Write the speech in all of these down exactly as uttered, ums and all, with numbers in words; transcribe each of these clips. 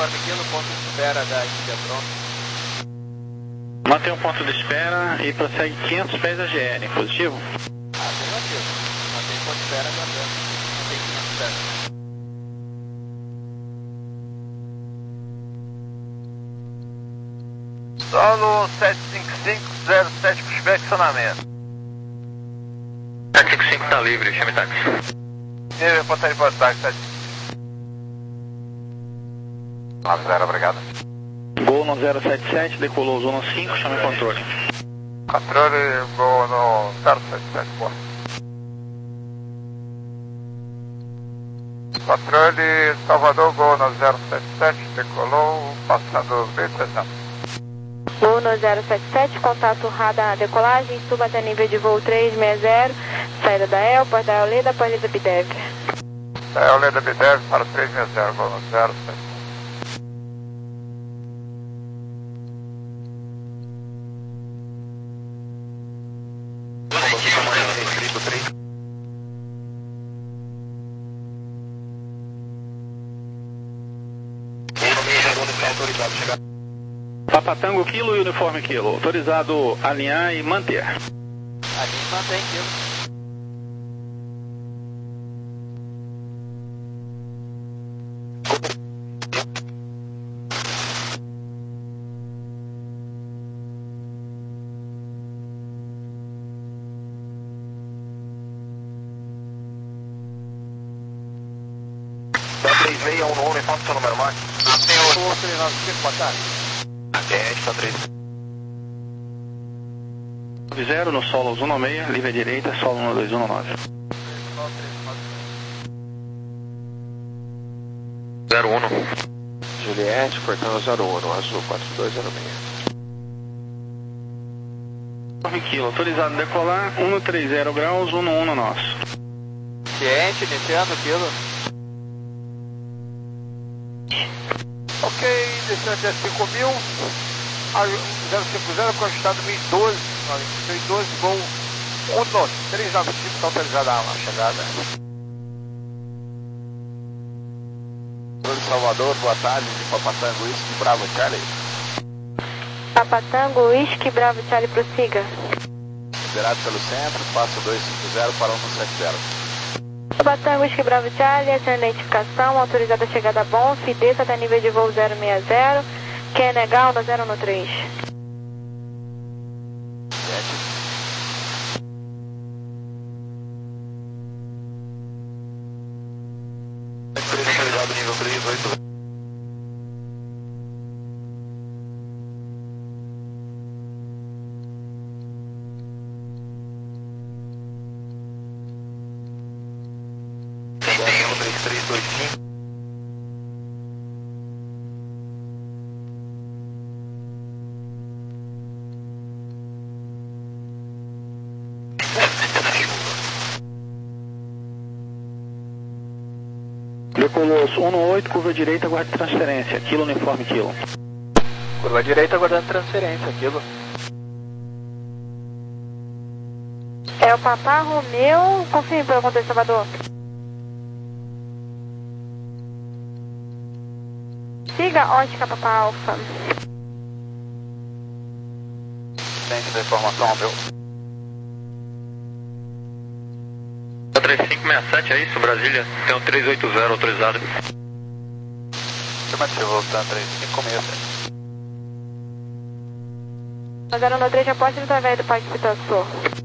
uniforme quilo, ponto de espera da Índia pronto. Mantém um ponto de espera e prossegue quinhentos pés da G L, positivo? Afirmativo. Mantém ponto de espera aguardando. Mantém quinhentos pés. Solo sete cinco cinco zero sete pushback acionamento. sete cinco cinco tá livre, chame táxi. E reportagem para o táxi, sete nove zero, obrigado. Gol no zero sete sete, decolou zona cinco, chame controle. Controle, Gol no zero sete sete, boa. Controle, Salvador, Gol no zero sete sete, decolou, passando B trezentos. Gol no zero sete sete, contato radar decolagem, suba até nível de voo trezentos e sessenta, saída da El, porta da Eoleda, porta da Bidev. Da Eoleda Bidev para trezentos e sessenta, Gol no zero sete. Papatango quilo e uniforme quilo. Autorizado alinhar e manter. A gente mantém quilo. três seis um um, faça seu número mais. Senhor, três nove cinco, boa tarde. É, está três. zero no solo um um seis, livre à direita, solo um dois um nove. zero um. Juliette, portão zero um, azul quatro dois zero seis. nove quilo, autorizado a decolar, cento e trinta graus, um um no nosso. Ciente, iniciando quilo. Ok, distância cinco mil, zero cinco zero, conquistado mil e doze, mil e doze, voo um três nove cinco, está autorizada a chegada. Salvador, boa tarde, de Papatango, Whisky, Bravo, Charlie. Papatango, Whisky, Bravo, Charlie, prossiga. Liberado pelo centro, passo dois cinco zero para um sete zero. Papatango, Whisky, Bravo, Charlie, essa é a identificação, autorizada a chegada a Bonf, desça até nível de voo zero seis zero, quer negar no zero um três. Nível três oito. três três dois cinco. Decolou um oito, curva direita, aguarde transferência. Quilo uniforme quilo. Curva direita, aguardando transferência, quilo. É o Papá Romeu, confirme pelo contexto Salvador. Siga ótica Papá Alfa. Centro da informação, meu. três cinco seis sete, é isso, Brasília? Tem um três oito zero autorizado. Afirmativo, voltando três cinco seis sete. zero um três, já pode ir através do Parque Pitaçu.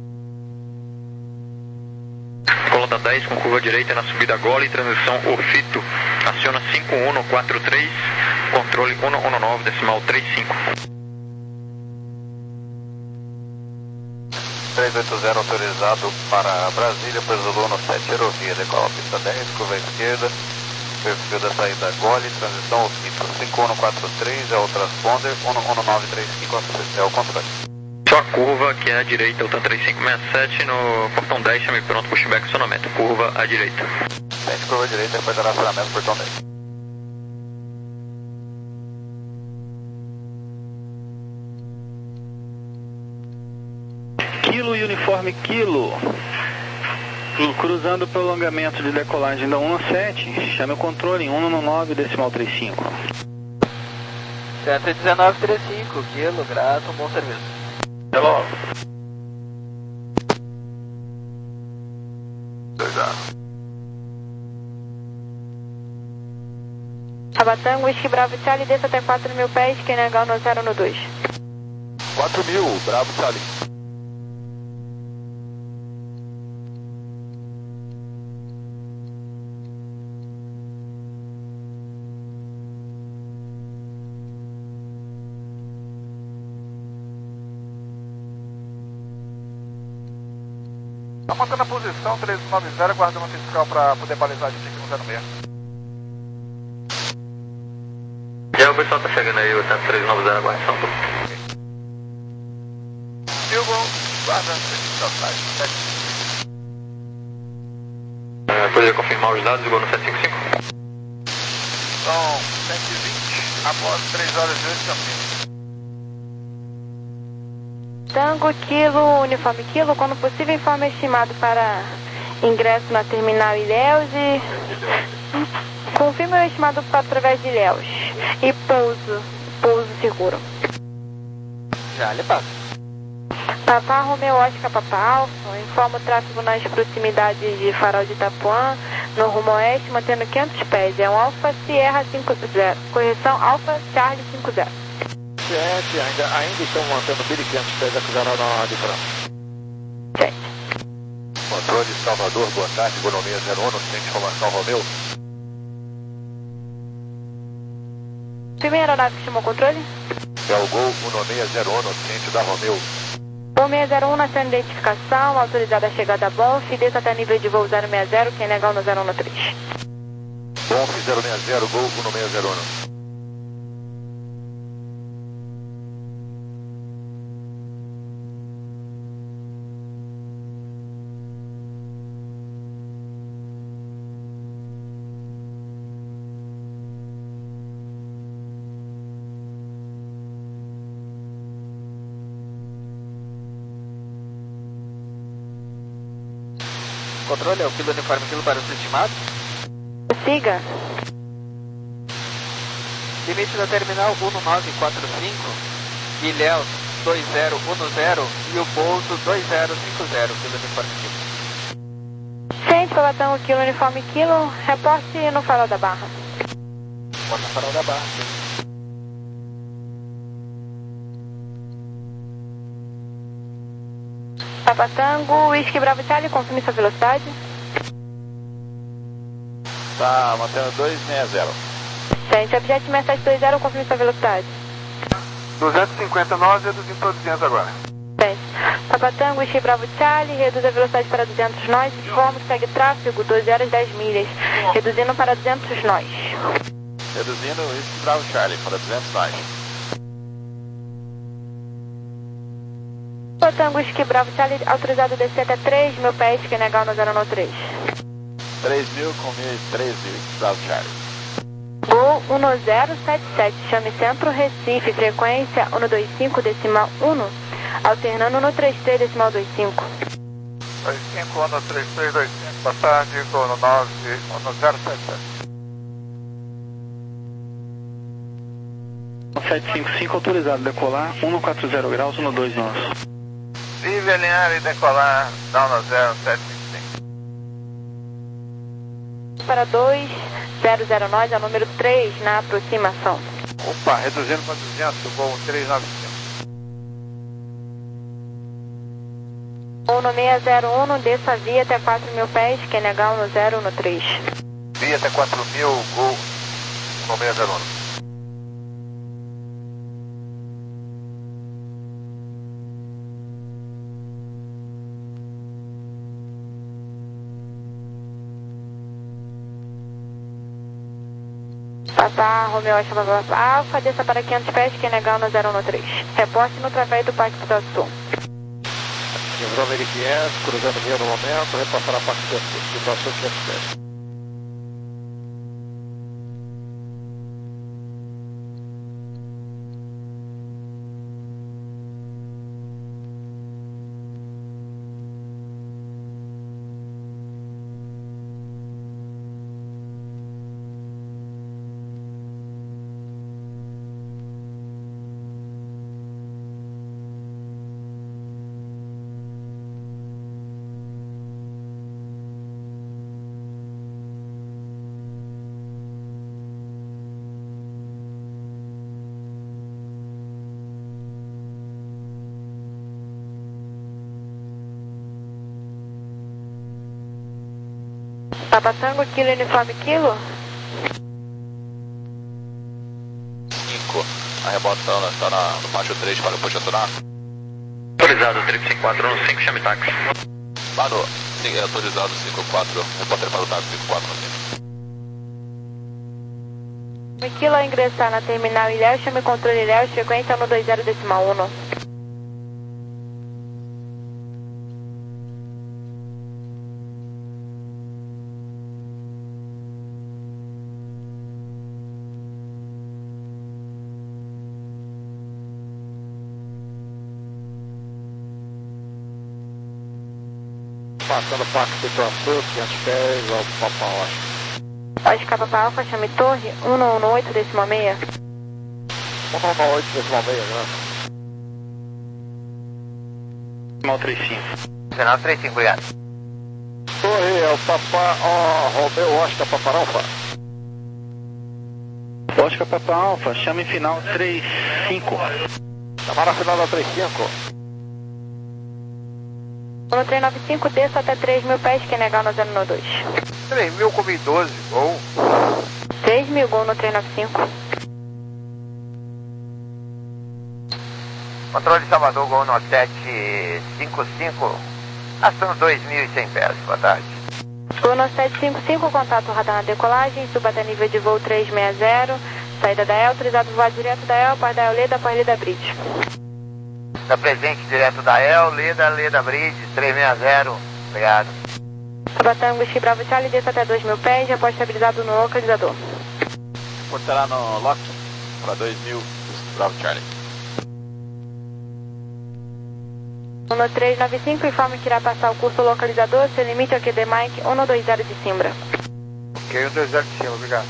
Coluna dez com curva direita na subida Gola e transição Ofito. Aciona cinco um quatro três, controle um um nove, decimal trinta e cinco. três oito zero autorizado para Brasília, preso no sete, aerovia, decola pista dez, curva esquerda, perfil da saída Gole, transição Ofito, cinco um quatro três, é o transponder, um um nove três cinco, é o controle. Só curva que é à direita, Altan três cinco seis sete, no portão dez, chame pronto, pushback acionamento, curva à direita. Sente curva à direita, depois dará acionamento, portão dez. Quilo e uniforme quilo. Cruzando o prolongamento de decolagem da um sete, chame o controle em um um nove, decimal trinta e cinco. cento e dezenove vírgula trinta e cinco, quilo, grato, bom serviço. Hello. Tabatango, Whisky Bravo Charlie, desça até quatro mil pés, quem negar no zero no dois. quatro mil, Bravo Charlie. Tá mantendo a posição, três nove zero, guardando o fiscal para poder balizar a gente aqui no zero seis. Já o pessoal tá chegando aí, o três nove zero, guarnição. Silvio, guardando o fiscal, sete. É, poderia confirmar os dados, igual no sete cinco cinco? São cento e vinte, após três horas e oito caminhos. Tango, quilo, uniforme quilo, quando possível, informe estimado para ingresso na terminal Ilhéus e confirme o estimado para através de Ilhéus e pouso, pouso seguro. Já lhe passo. Papá Romeu Oscar Papa Alfa, informa o tráfego nas proximidades de Farol de Itapuã, no rumo oeste, mantendo quinhentos pés. É um Alfa Sierra cinco zero. Correção, Alfa Charlie cinco zero. sete, ainda, ainda estão mantendo mil e quinhentos pés, acusaram na de França. sete. Controle Salvador, boa tarde, Bonomia zero um, centro de informação Romeu. Primeira aeronave que chamou o controle? É o Gol um seis zero um, ciente da Romeu. um seis zero um, na sua identificação, autorizada a chegada a Bonf, desça até nível de voo zero seis zero, quem legal no zero um no três. Bonf zero seis zero, Gol um seis zero um. Controle, é o quilo uniforme quilo para o seu estimado. Siga. Limite da terminal um nove quatro cinco, Ilhéus dois zero um zero e o pouso dois zero cinco zero, quilo uniforme quilo. Ciente, Tabatango, quilo, uniforme quilo, reporte no Farol da Barra. Porta Farol da Barra. Tabatango, Whisky Bravo Charlie, confirme sua velocidade. Tá mantendo dois seis zero. Ciente, Objet seis sete dois zero, confirme sua velocidade. duzentos e cinquenta e nove, reduzindo para duzentos agora. Ciente. Tabatango, Whisky Bravo Charlie, reduz a velocidade para duzentos nós, informa que segue tráfego doze horas dez milhas, reduzindo para duzentos nós. Reduzindo o Whisky Bravo Charlie para duzentos nós. Tabatango, Whisky Bravo Charlie, autorizado a descer até três mil pés, que é negar no zero no três. três mil com mil e treze, Bravo Charlie. Gol um zero sete sete, chame Centro Recife, frequência um dois cinco decimal um, alternando no trinta e três decimal vinte e cinco. dois cinco, um três três dois cinco, boa tarde, Gol no nove, um zero sete sete. sete cinco cinco, autorizado decolar, um quatro zero graus, um dois nós. Livre alinhar e decolar, down no zero sete cinco cinco. Para dois zero zero nós, é o número três na aproximação. Opa, reduzindo para duzentos, Gol três nove cinco. um seis zero um, desça a via até quatro mil pés, que é negar no zero no três. Via até quatro mil, Gol um seis zero um. Papá Romeu Oscar Papa Alfa, desça para quinhentos pés, que é negar no zero no três. Reporte no traféio do Parque do Sul. Quebrou mil e quinhentos, cruzando meio no momento, repassar a parte do situação quinhentos pés. Papa Tango, Kilo, Uniforme Kilo. cinco, arrebotando, está na, no pátio três, para o puxa aturar. Autorizado, trip cinco quatro um cinco, chame táxi. Parou, sim, é autorizado cinco quatro, repórter para o táxi cinco quatro um cinco. Kilo a ingressar na terminal Ilhéus, chame controle Ilhéus, frequência um dois zero decimal um. Passando o Parque Petrol Sul, quinhentos pés, ao Papa Oscar. Oscar Papa Alfa, chame Torre um um oito decimal seis. um um oito decimal seis, né? Decimal trinta e cinco. Final trinta e cinco, obrigado. Torre, é o Papa, ó, Romeu Oscar Papa Alfa. Oscar Papa Alfa, chame final trinta e cinco. Chamada final da trinta e cinco. No três nove cinco, desça até três mil pés, que é negar no zero um dois. três mil com mil e doze, gol. três mil, gol no três nove cinco. Controle Salvador, Gol no sete cinco cinco, ação dois mil e cem pés, boa tarde. Gol no sete cinco cinco, contato radar na decolagem, suba até nível de voo trezentos e sessenta, saída da E L, autorizado voar direto da E L, para da E L, Leda, para Leda Bridge. Está presente direto da E L, Leda, Leda Bridge, trezentos e sessenta, obrigado. Tabatango, Whisky Bravo Charlie, desça até dois mil pés, já pode estabilizado no localizador. Portará no lock para dois mil, Bravo Charlie. No três nove cinco, informe que irá passar o curso localizador, seu limite aqui de Mike um dois zero de Simbra. Ok, um dois zero de cima, obrigado.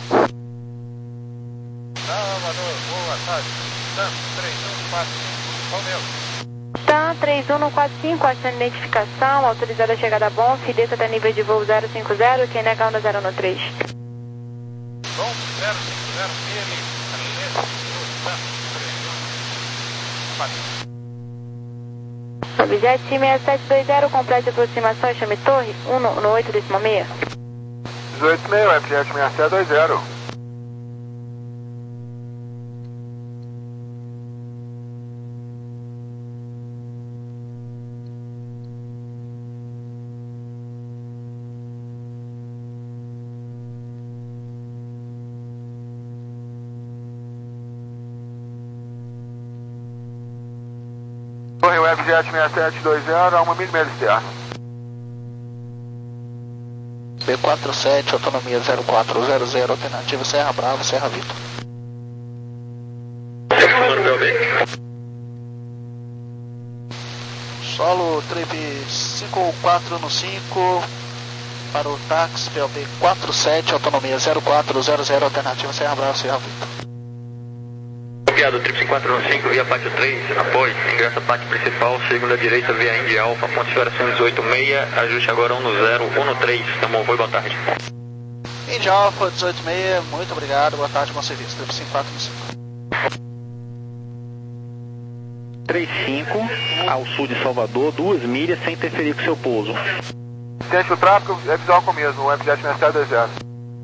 Salvador, boa tarde. três um quatro cinco, qual meu? TAM três um quatro cinco, ação de identificação, autorizada a chegada a bom, desça até nível de voo zero cinco zero, quem nega no zero um três. Bom, zero cinco zero, ele, TAM três um quatro cinco. Objeto seis sete dois zero, complete aproximação e chame Torre um no oito decimal seis. dezoito meio, objeto seis sete dois zero. Torre Webjet seis sete dois zero, a uma milha meio externo. B quarenta e sete, autonomia zero quatro zero zero, alternativa Serra Brava, Serra Vitor. Solo trip cinco quatro no cinco, para o táxi P L B quarenta e sete, autonomia zero quatro zero zero, alternativa Serra Brava, Serra Vitor. Copiado, trip cinco quatro um cinco, via pátio três, após, ingressa a parte principal, segunda direita, via Indy Alfa, ponto de operação dezoito seis, ajuste agora um no zero um no três, tamo voo, boa tarde. Indy Alfa dezoito seis, muito obrigado, boa tarde, bom serviço, trip cinco quatro um cinco. trinta e cinco, ao sul de Salvador, duas milhas sem interferir com seu pouso. Teste o tráfego, é visual com o mesmo, o Webjet seis sete dois zero.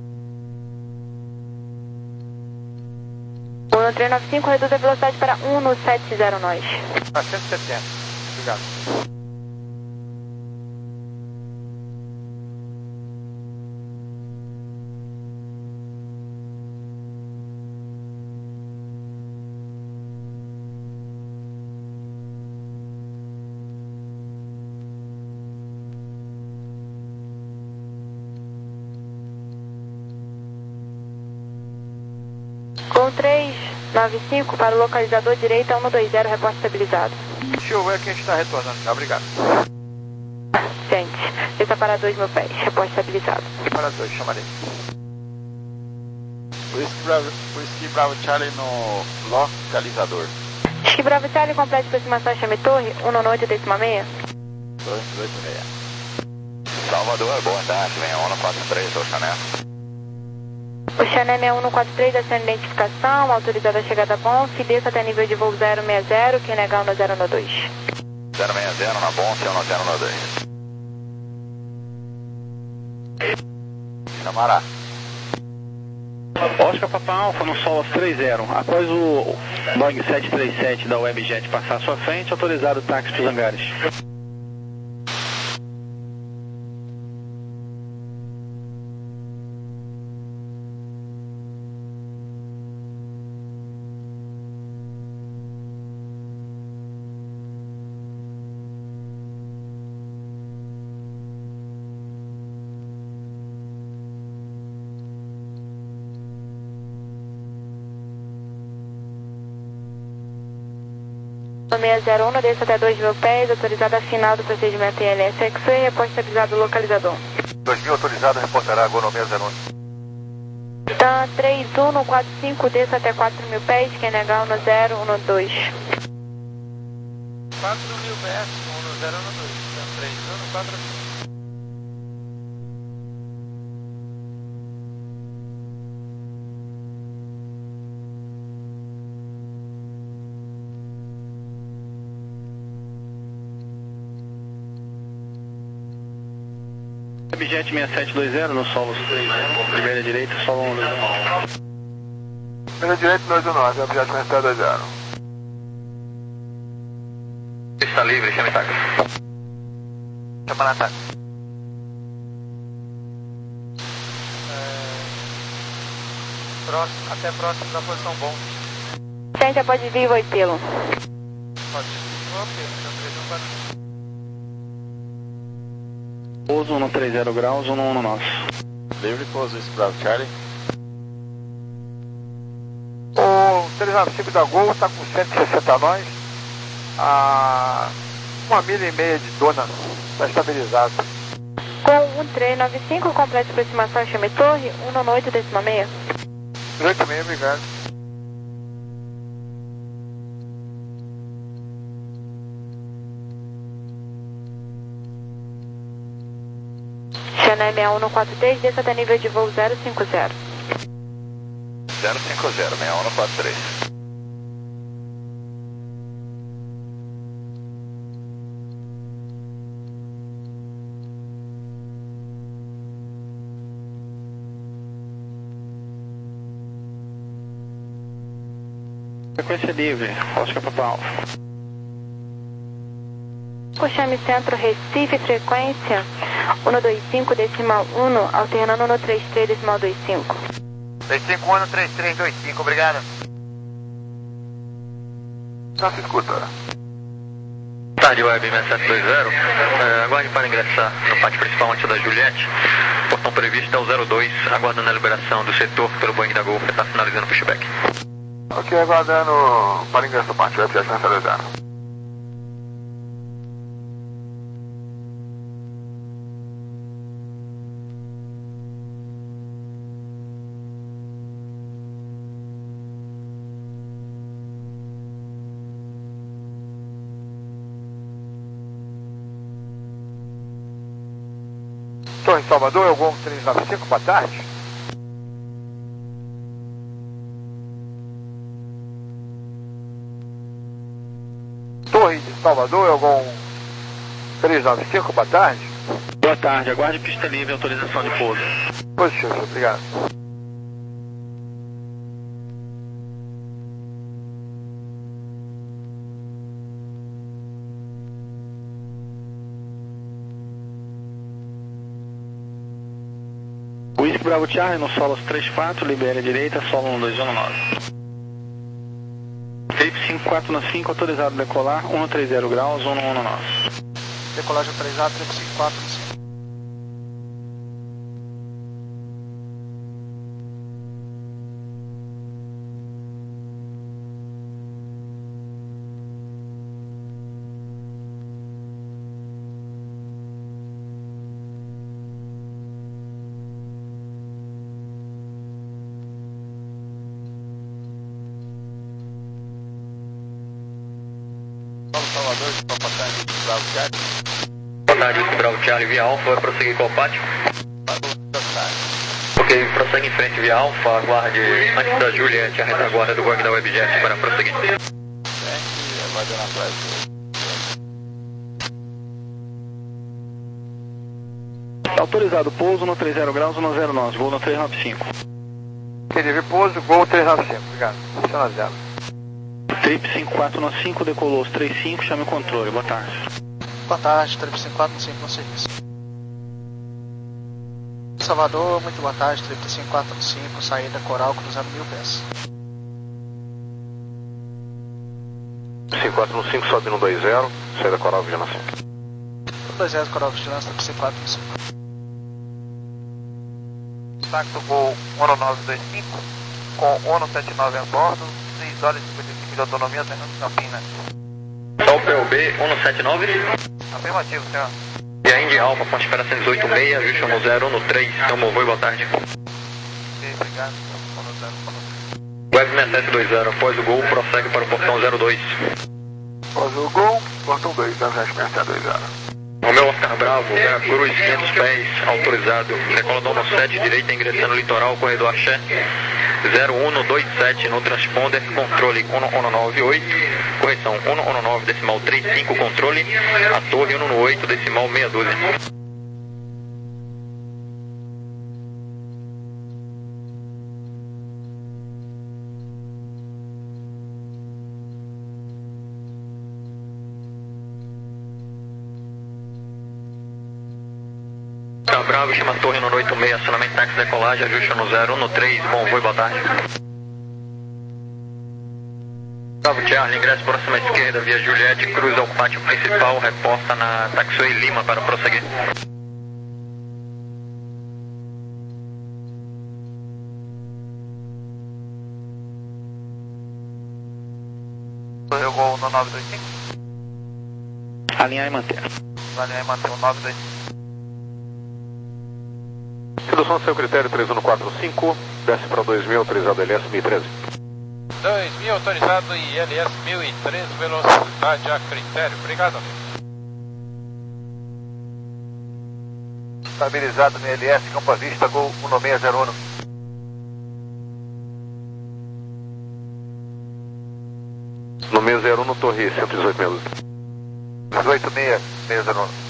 No três nove cinco, reduz a velocidade para um no sete zero nós. Ah, cento e setenta, obrigado. Com três nove cinco, para o localizador direita um dois zero, reporte estabilizado. Deixa eu ver que a gente está retornando já, obrigado. Gente, desça para dois mil pés, reporte estabilizado. Para dois, chamarei. Whisky Bravo, Whisky Bravo Charlie no localizador. Whisky Bravo Charlie, complete aproximação, chame Torre um no oito decimal seis. dois oito seis. Salvador, boa tarde, vem a ONU quatro três, o Chané. O Chané seis um quatro três, ação de identificação, autorizada a chegada a bom, desça até nível de voo zero seis zero, quem negar no zero um dois. zero seis zero na bom, zero no zero no dois. Camará. Oscar Papa Alfa no Solos três zero. Após o Boeing sete três sete da Webjet passar à sua frente, autorizado o táxi para os hangares. seis zero um, desça até dois mil pés, autorizada a final do procedimento I L S X-Ray, reposta avisado localizador. dois mil autorizado, reportará agora no seis zero um. Então, três um no quatro cinco, desça até quatro mil pés, Q N H um zero um dois. quatro mil pés, um zero um dois. Então, três um no quatro cinco. Webjet seis sete dois zero no Solos três zero. Primeira direita, solo um. Primeira direita, dois um nove, Webjet seis sete dois zero. Está livre, chame táxi. Chama na táxi. Próximo, até próximo da posição bom. Gente, pode vir, Voipelo. Pode vir, Voipelo, então três um quatro cinco. Pouso no três zero graus, um no um no nosso. Livre, pouso, isso, Bravo Charlie. O três nove cinco da Gol está com cento e sessenta nós. A uma milha e meia de dona. Está estabilizado. Com um três nove cinco, completa aproximação, chame torre, um no oito, décima meia. oito meia, obrigado. Channel seis um no quatro três, desça até nível de voo zero cinco zero. zero cinco zero, seis um no quatro três. Frequência livre, Oscar Papa Alfa. Chame Centro Recife, frequência um dois cinco, decimal um, alternando no três três, decimal dois cinco. três cinco um, três três dois cinco, obrigado. Já se escuta. Tarde Web seis sete dois zero. É, aguarde para ingressar no pátio principal antes da Juliette. Portão previsto é o zero dois, aguardando a liberação do setor pelo Boeing da Gol, que está finalizando o pushback. Ok, aguardando para ingresso no pátio, Webjet seis sete dois zero. Torre Salvador, é o Gol três nove cinco, boa tarde. Torre de Salvador, é o Gol três nove cinco, boa tarde. Boa tarde, aguarde pista livre, autorização de pouso. Positivo, obrigado. Whisky Bravo Charlie no Solos três quatro, libera a direita, solo um dois um nove. Tape cinco quatro no cinco, autorizado a decolar, um três zero graus, um no um no nosso. Decolagem três A, três cinco quatro no cinco. Salvador, de Papa Tango, Bravo Charlie. Boa tarde, Whisky Bravo Charlie, via Alfa, vai prosseguir com o pátio. Ok, prossegue em frente via Alfa, aguarde antes da Juliette, a retaguarda do Boeing da Webjet para prosseguir. Aguardando atrás. Autorizado pouso no trinta graus, no zero nove, gol no trezentos e noventa e cinco. Recife pouso, gol trezentos e noventa e cinco, obrigado. Aciona zero. Trip cinco quatro no cinco, decolou os trinta e cinco, chame o controle, boa tarde. Boa tarde, Trip cinco quatro no cinco no serviço. Salvador, muito boa tarde, Trip cinco quatro no cinco, saída Coral, cruzando mil pés. cinco quatro no cinco, sobe no dois zero, saída Coral, vigilância. dois zero, Coral, vigilância, Trip cinco quatro no cinco. Contacto Gol um nove dois cinco, com ONU setenta e nove a bordo, seis horas e cinquenta e cinco de autonomia, Fernando Campinas. Sol P O B cento e setenta e nove. Afirmativo, senhor. E a Indy Alfa, ponte espera cento e dezoito seis, ajuste no zero no três, então voo e boa tarde. Ok, obrigado. Fono zero, fono zero. Web seis sete dois zero, após o gol, prossegue para o portão zero dois. Após o gol, portão dois, zero seis sete dois zero. Romeu Oscar Bravo, Veracruz, quinhentos pés, autorizado. Decola dono sete, direita ingressando litoral, corredor Axé. zero um dois sete no transponder, controle um um nove oito, correção um um nove decimal trinta e cinco, controle, a torre um um oito decimal seiscentos e doze. Bravo, chama a torre no oito seis, acionamento táxi decolagem, ajuste no zero um no três, bom voo e boa tarde. Bravo Charlie, ingresso próxima à esquerda, via Juliette, cruza o pátio principal, reporta na Taxiway Lima para prosseguir. Eu vou no nove dois cinco. Alinhar e manter. Alinhar e manter o nove dois cinco. Redução a seu critério três um quatro cinco, desce para dois mil, autorizado L S mil e treze. dois mil autorizado e L S mil e treze, velocidade a critério. Obrigado. Estabilizado no L S, campo à vista, Gol um seis zero um. No seis zero um, torre cento e dezoito menos. dezoito seis, seis zero um.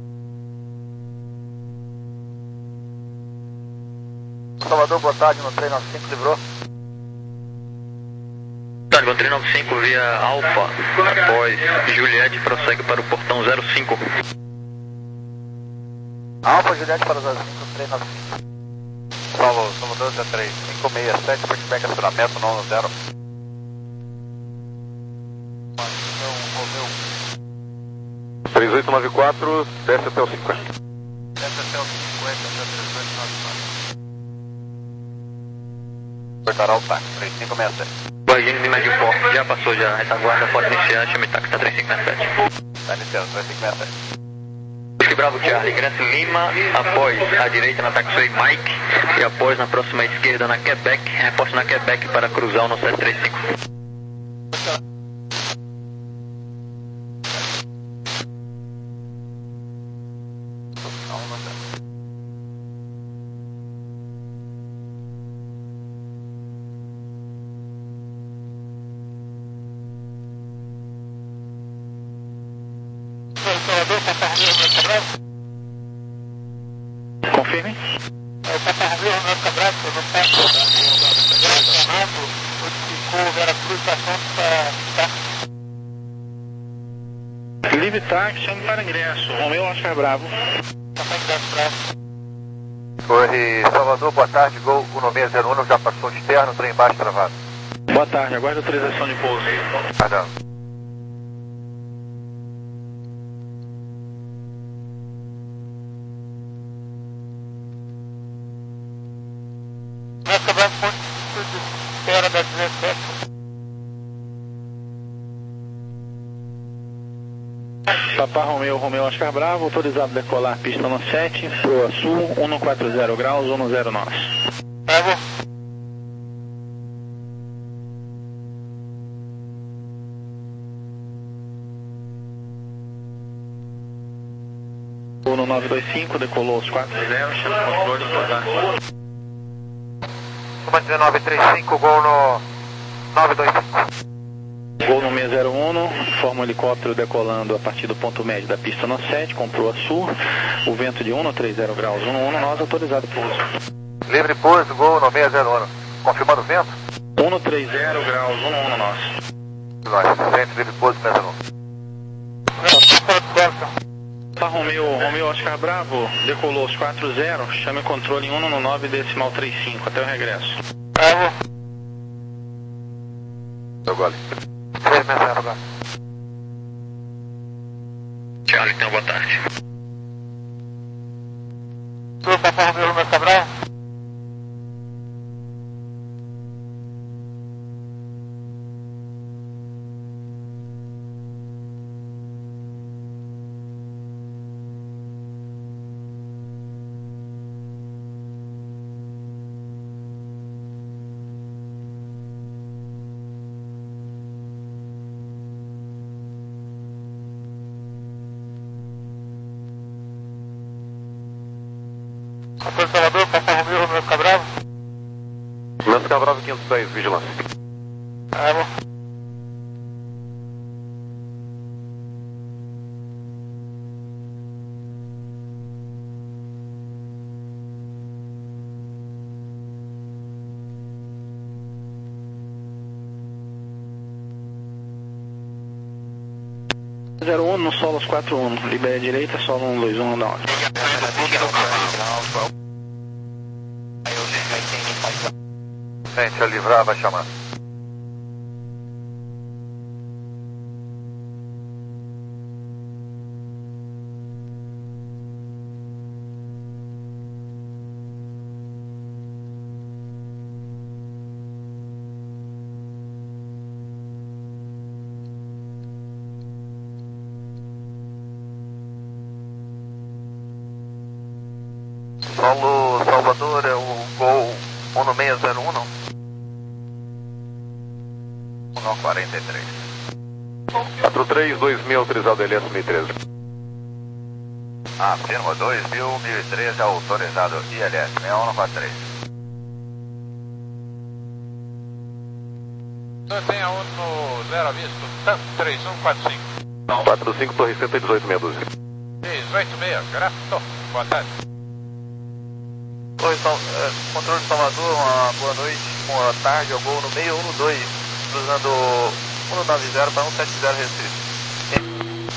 Salvador, boa tarde, no três nove cinco, livrou. Targo três nove cinco via Alfa, após Juliette, prossegue para o portão zero cinco. Alfa, Juliette para o zero cinco, três nove cinco. Salvo, Salvador, zero três, cinco seis sete, feedback, acionamento, não zero. três oito nove quatro, desce até o cinquenta. Desce até o cinquenta, até três oito nove quatro. Cortará o táxi, três cinco seis sete. Guardiane Lima de Porto, já passou já, retaguarda, pode iniciar, chame táxi, tá três cinco seis sete. Está iniciando, três cinco seis sete. Whisky Bravo Charlie, ingresso Lima, após a direita na Taxiway Mike e após na próxima esquerda na Quebec, reporte na Quebec para cruzar o no sete três cinco. Confirme. O Catarril Ronaldo Cabral, que eu vou estar Fernando, notificou o Veracruz passando para Livre táxi, chame para ingresso. Romeu Oscar Bravo. Torre Salvador, boa tarde, Gol um seis zero um, já passou de externo, trem embaixo travado. Boa tarde, aguardo autorização de pouso. Perdão. Nós cobramos ponto de espera da dezessete. Papa Romeu, Romeu Oscar Bravo, autorizado a decolar pista no sete, proa sul, cento e quarenta graus, cento e zero nove. Bravo. cento e nove dois cinco, decolou os quatro zero, chama o controle, pousar. Uma dezenove trinta e cinco, Gol no nove dois cinco. Gol no seis zero um, forma informa o helicóptero decolando a partir do ponto médio da pista no sete, com proa sul, o vento de um trinta graus, um um, nós autorizado pouso. Livre pouso, gol no seis zero um. Confirmando o vento? um trinta graus, um um, nós. Nós, frente, livre pouso, seis zero um. Tá, Romeu, Romeu Oscar Bravo, decolou os quatro zero, chame o controle em um no nove decimal trinta e cinco, até o regresso. Bravo. Gole. três seis zero, Gole. Charlie, então, boa tarde. Tudo para Romeu Oscar Bravo? Controle Salvador, Papa Romeu, Romeu Cabravo. Lance Cabravo quinhentos e dez, vigilância. Ah, bom. zero um no solo aos quatro um, libera a direita, solo um dois um, nove. Gente, a livrar vai chamar. Solo Salvador é o gol um no seis zero um, não? um no quarenta e três. quatro três, dois mil, autorizado L S mil e treze. Afirma, dois mil, mil e treze, autorizado I L S seis um quatro três. Mantenha um no zero aviso, tanto três um quatro cinco. quatro cinco, Torre cento e dezoito, meia dúzia. dezoito seis, Grafto, boa tarde. Oi, Sal, é, controle de Salvador, uma boa noite, boa tarde, ao gol no meio um no dois, cruzando um no nove zero para um sete zero restrito.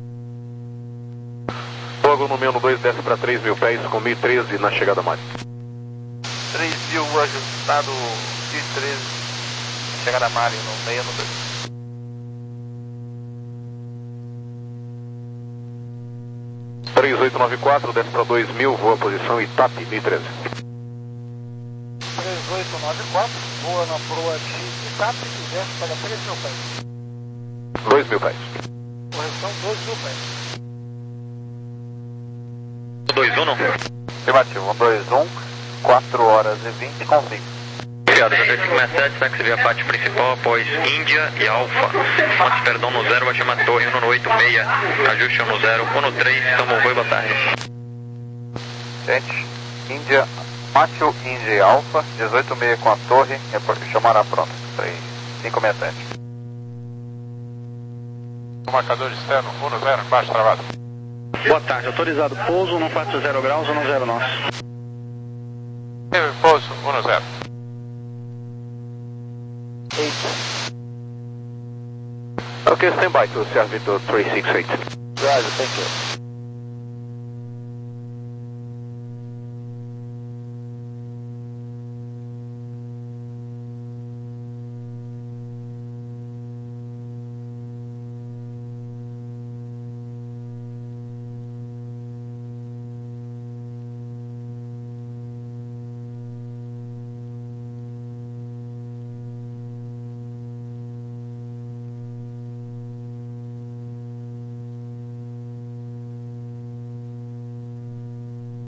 Logo no meio no dois, desce para três mil pés, com mil e treze na chegada máxima. três mil ajustado, mil e treze, chegada máxima no meio no dois. três oito nove quatro, desce para dois mil, voa posição Itape, mil e treze. três oito nove quatro, voa na proa de Itape e desce para três mil pés. dois mil pés. Correção dois mil pés. dois um, não? Afirmativo, um dois um, quatro horas e vinte, config. Obrigado, três cinco seis sete, táxi via parte principal, após Índia e Alfa. Fonte perdão no zero, vai chamar torre um no oito seis, ajuste um no zero, um no três, tamo voo, boa tarde. Gente, Índia, Macho, Índia e Alfa, dezoito seis com a torre, chamará pronto. três cinco seis sete. Marcador externo, um no zero, baixo travado. Boa tarde, autorizado pouso, um quatro zero graus, um zero nosso. Livre pouso, um no zero. Ok, stand by to Servitor três seis oito. Roger, thank you.